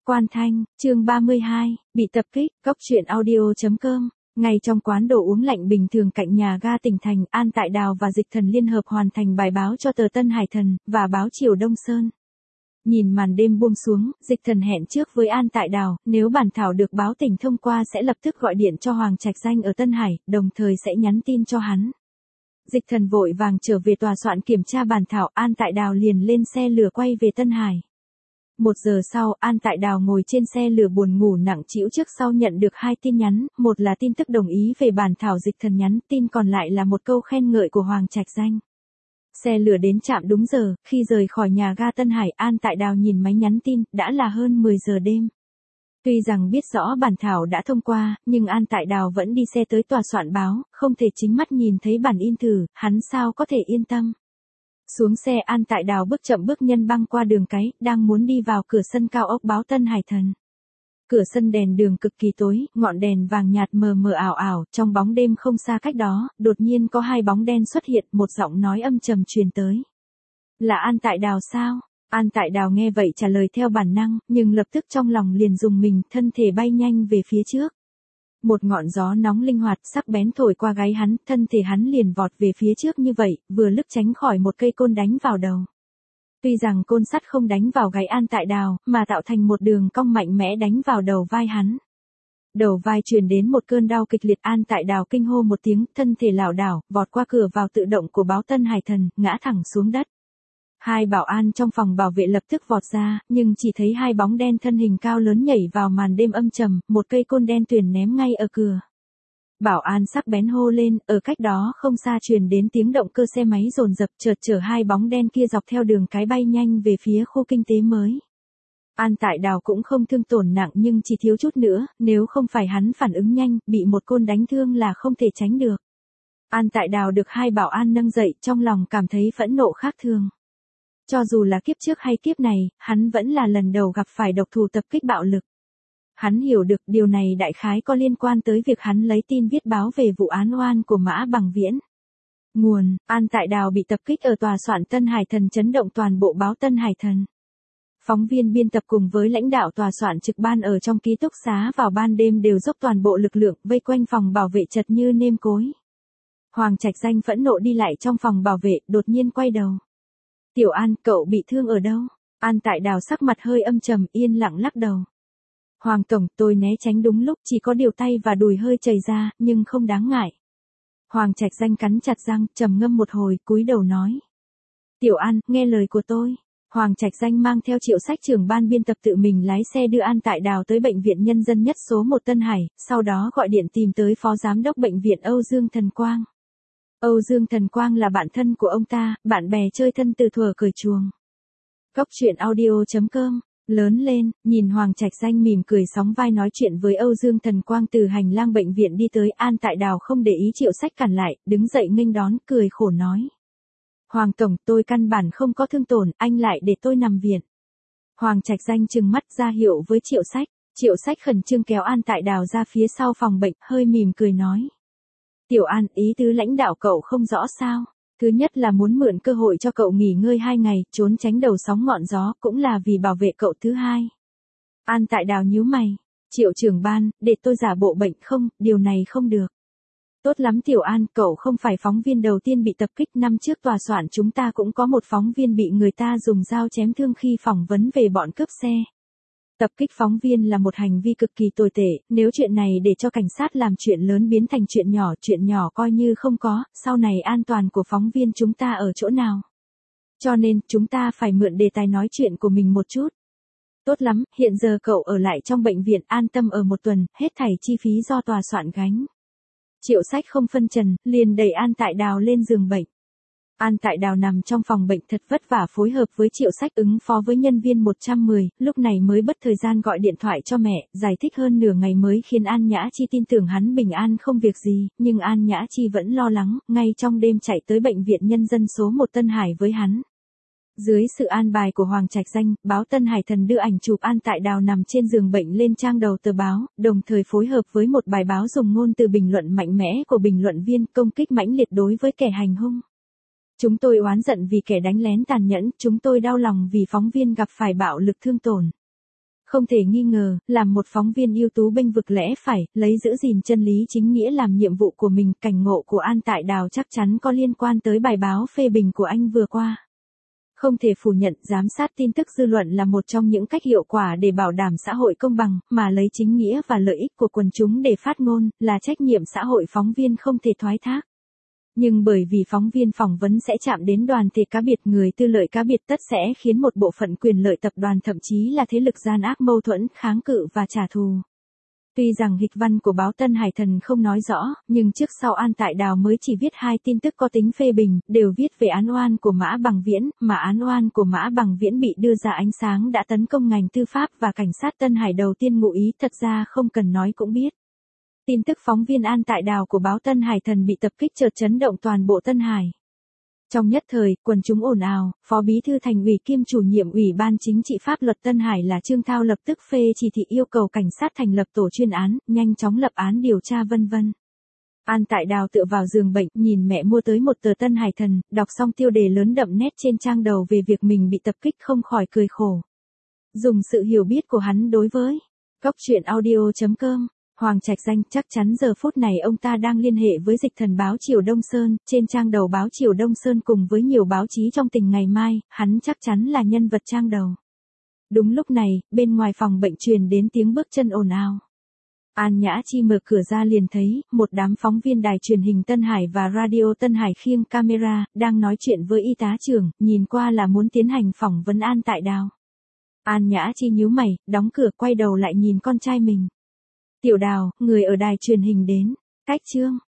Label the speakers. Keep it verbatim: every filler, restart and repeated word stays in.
Speaker 1: Quan Thanh, chương ba mươi hai, bị tập kích, cốc truyện audio chấm com. Ngay trong quán đồ uống lạnh bình thường cạnh nhà ga tỉnh thành, An Tại Đào và Dịch Thần liên hợp hoàn thành bài báo cho tờ Tân Hải Thần, và báo Triều Đông Sơn. Nhìn màn đêm buông xuống, Dịch Thần hẹn trước với An Tại Đào, nếu bản thảo được báo tỉnh thông qua sẽ lập tức gọi điện cho Hoàng Trạch Danh ở Tân Hải, đồng thời sẽ nhắn tin cho hắn. Dịch Thần vội vàng trở về tòa soạn kiểm tra bản thảo, An Tại Đào liền lên xe lửa quay về Tân Hải. Một giờ sau, An Tại Đào ngồi trên xe lửa buồn ngủ nặng trĩu trước sau nhận được hai tin nhắn, một là tin tức đồng ý về bản thảo Dịch Thần nhắn, tin còn lại là một câu khen ngợi của Hoàng Trạch Danh. Xe lửa đến trạm đúng giờ, khi rời khỏi nhà ga Tân Hải, An Tại Đào nhìn máy nhắn tin, đã là hơn mười giờ đêm. Tuy rằng biết rõ bản thảo đã thông qua, nhưng An Tại Đào vẫn đi xe tới tòa soạn báo, không thể chính mắt nhìn thấy bản in thử, hắn sao có thể yên tâm. Xuống xe, An Tại Đào bước chậm bước nhân băng qua đường cái, đang muốn đi vào cửa sân cao ốc báo Tân Hải Thần. Cửa sân đèn đường cực kỳ tối, ngọn đèn vàng nhạt mờ mờ ảo ảo, trong bóng đêm không xa cách đó, đột nhiên có hai bóng đen xuất hiện, một giọng nói âm trầm truyền tới. Là An Tại Đào sao? An Tại Đào nghe vậy trả lời theo bản năng, nhưng lập tức trong lòng liền rùng mình, thân thể bay nhanh về phía trước. Một ngọn gió nóng linh hoạt sắc bén thổi qua gáy hắn, thân thể hắn liền vọt về phía trước như vậy, vừa lướt tránh khỏi một cây côn đánh vào đầu. Tuy rằng côn sắt không đánh vào gáy An Tại Đào, mà tạo thành một đường cong mạnh mẽ đánh vào đầu vai hắn. Đầu vai truyền đến một cơn đau kịch liệt, An Tại Đào kinh hô một tiếng, thân thể lảo đảo, vọt qua cửa vào tự động của báo Tân Hải Thần, ngã thẳng xuống đất. Hai bảo an trong phòng bảo vệ lập tức vọt ra, nhưng chỉ thấy hai bóng đen thân hình cao lớn nhảy vào màn đêm âm trầm, một cây côn đen tuyền ném ngay ở cửa. Bảo an sắc bén hô lên, ở cách đó không xa truyền đến tiếng động cơ xe máy dồn dập, chợt chở hai bóng đen kia dọc theo đường cái bay nhanh về phía khu kinh tế mới. An Tại Đào cũng không thương tổn nặng nhưng chỉ thiếu chút nữa, nếu không phải hắn phản ứng nhanh, bị một côn đánh thương là không thể tránh được. An Tại Đào được hai bảo an nâng dậy, trong lòng cảm thấy phẫn nộ khác thường. Cho dù là kiếp trước hay kiếp này, hắn vẫn là lần đầu gặp phải độc thủ tập kích bạo lực. Hắn hiểu được điều này đại khái có liên quan tới việc hắn lấy tin viết báo về vụ án oan của Mã Bằng Viễn. Nguồn, An Tại Đào bị tập kích ở tòa soạn Tân Hải Thần chấn động toàn bộ báo Tân Hải Thần. Phóng viên biên tập cùng với lãnh đạo tòa soạn trực ban ở trong ký túc xá vào ban đêm đều dốc toàn bộ lực lượng vây quanh phòng bảo vệ chật như nêm cối. Hoàng Trạch Danh phẫn nộ đi lại trong phòng bảo vệ, đột nhiên quay đầu. Tiểu An, cậu bị thương ở đâu? An Tại Đào sắc mặt hơi âm trầm, yên lặng lắc đầu. Hoàng Tổng, tôi né tránh đúng lúc, chỉ có điều tay và đùi hơi chảy ra, nhưng không đáng ngại. Hoàng Trạch Danh cắn chặt răng, trầm ngâm một hồi, cúi đầu nói. Tiểu An, nghe lời của tôi. Hoàng Trạch Danh mang theo Triệu Sách trưởng ban biên tập tự mình lái xe đưa An Tại Đào tới Bệnh viện Nhân dân nhất số một Tân Hải, sau đó gọi điện tìm tới Phó Giám đốc Bệnh viện Âu Dương Thần Quang. Âu Dương Thần Quang là bạn thân của ông ta, bạn bè chơi thân từ thuở cởi chuồng. Cốc truyện audio chấm com. Lớn lên, nhìn Hoàng Trạch Danh mỉm cười sóng vai nói chuyện với Âu Dương Thần Quang từ hành lang bệnh viện đi tới, An Tại Đào không để ý Triệu Sách cản lại, đứng dậy nghênh đón, cười khổ nói. Hoàng Tổng, tôi căn bản không có thương tổn, anh lại để tôi nằm viện. Hoàng Trạch Danh trừng mắt ra hiệu với Triệu Sách, Triệu Sách khẩn trương kéo An Tại Đào ra phía sau phòng bệnh, hơi mỉm cười nói. Tiểu An, ý tứ lãnh đạo cậu không rõ sao? Thứ nhất là muốn mượn cơ hội cho cậu nghỉ ngơi hai ngày, trốn tránh đầu sóng ngọn gió, cũng là vì bảo vệ cậu. Thứ hai. An Tại Đào nhíu mày. Triệu trưởng ban, để tôi giả bộ bệnh không, điều này không được. Tốt lắm Tiểu An, cậu không phải phóng viên đầu tiên bị tập kích, năm trước tòa soạn chúng ta cũng có một phóng viên bị người ta dùng dao chém thương khi phỏng vấn về bọn cướp xe. Tập kích phóng viên là một hành vi cực kỳ tồi tệ, nếu chuyện này để cho cảnh sát làm chuyện lớn biến thành chuyện nhỏ, chuyện nhỏ coi như không có, sau này an toàn của phóng viên chúng ta ở chỗ nào? Cho nên, chúng ta phải mượn đề tài nói chuyện của mình một chút. Tốt lắm, hiện giờ cậu ở lại trong bệnh viện an tâm ở một tuần, hết thảy chi phí do tòa soạn gánh. Triệu Sách không phân trần, liền đẩy An Tại Đào lên giường bệnh. An Tại Đào nằm trong phòng bệnh thật vất vả phối hợp với Triệu Sách ứng phó với nhân viên một trăm mười, lúc này mới bất thời gian gọi điện thoại cho mẹ, giải thích hơn nửa ngày mới khiến An Nhã Chi tin tưởng hắn bình an không việc gì, nhưng An Nhã Chi vẫn lo lắng, ngay trong đêm chạy tới Bệnh viện Nhân dân số một Tân Hải với hắn. Dưới sự an bài của Hoàng Trạch Danh, báo Tân Hải Thần đưa ảnh chụp An Tại Đào nằm trên giường bệnh lên trang đầu tờ báo, đồng thời phối hợp với một bài báo dùng ngôn từ bình luận mạnh mẽ của bình luận viên công kích mãnh liệt đối với kẻ hành hung. Chúng tôi oán giận vì kẻ đánh lén tàn nhẫn, chúng tôi đau lòng vì phóng viên gặp phải bạo lực thương tổn. Không thể nghi ngờ, làm một phóng viên ưu tú bênh vực lẽ phải, lấy giữ gìn chân lý chính nghĩa làm nhiệm vụ của mình, cảnh ngộ của An Tại Đào chắc chắn có liên quan tới bài báo phê bình của anh vừa qua. Không thể phủ nhận, giám sát tin tức dư luận là một trong những cách hiệu quả để bảo đảm xã hội công bằng, mà lấy chính nghĩa và lợi ích của quần chúng để phát ngôn, là trách nhiệm xã hội phóng viên không thể thoái thác. Nhưng bởi vì phóng viên phỏng vấn sẽ chạm đến đoàn thể cá biệt, người tư lợi cá biệt, tất sẽ khiến một bộ phận quyền lợi tập đoàn, thậm chí là thế lực gian ác mâu thuẫn, kháng cự và trả thù. Tuy rằng hịch văn của báo Tân Hải Thần không nói rõ, nhưng trước sau An Tại Đào mới chỉ viết hai tin tức có tính phê bình, đều viết về án oan của Mã Bằng Viễn, mà án oan của Mã Bằng Viễn bị đưa ra ánh sáng đã tấn công ngành tư pháp và cảnh sát Tân Hải đầu tiên ngụ ý, thật ra không cần nói cũng biết. Tin tức phóng viên An Tại Đào của báo Tân Hải Thần bị tập kích chợt chấn động toàn bộ Tân Hải. Trong nhất thời, quần chúng ồn ào, Phó Bí thư Thành ủy kiêm chủ nhiệm Ủy ban Chính trị Pháp luật Tân Hải là Trương Thao lập tức phê chỉ thị yêu cầu cảnh sát thành lập tổ chuyên án, nhanh chóng lập án điều tra vân vân. An Tại Đào tựa vào giường bệnh, nhìn mẹ mua tới một tờ Tân Hải Thần, đọc xong tiêu đề lớn đậm nét trên trang đầu về việc mình bị tập kích không khỏi cười khổ. Dùng sự hiểu biết của hắn đối với Cốc Truyện Audio chấm com, Hoàng Trạch Danh, chắc chắn giờ phút này ông ta đang liên hệ với Dịch Thần báo Triều Đông Sơn, trên trang đầu báo Triều Đông Sơn cùng với nhiều báo chí trong tình ngày mai, hắn chắc chắn là nhân vật trang đầu. Đúng lúc này, bên ngoài phòng bệnh truyền đến tiếng bước chân ồn ào. An Nhã Chi mở cửa ra liền thấy, một đám phóng viên đài truyền hình Tân Hải và radio Tân Hải khiêng camera, đang nói chuyện với y tá trưởng, nhìn qua là muốn tiến hành phỏng vấn An Tại Đào. An Nhã Chi nhíu mày, đóng cửa quay đầu lại nhìn con trai mình. Tiểu Đào, người ở đài truyền hình đến. Cách Trương,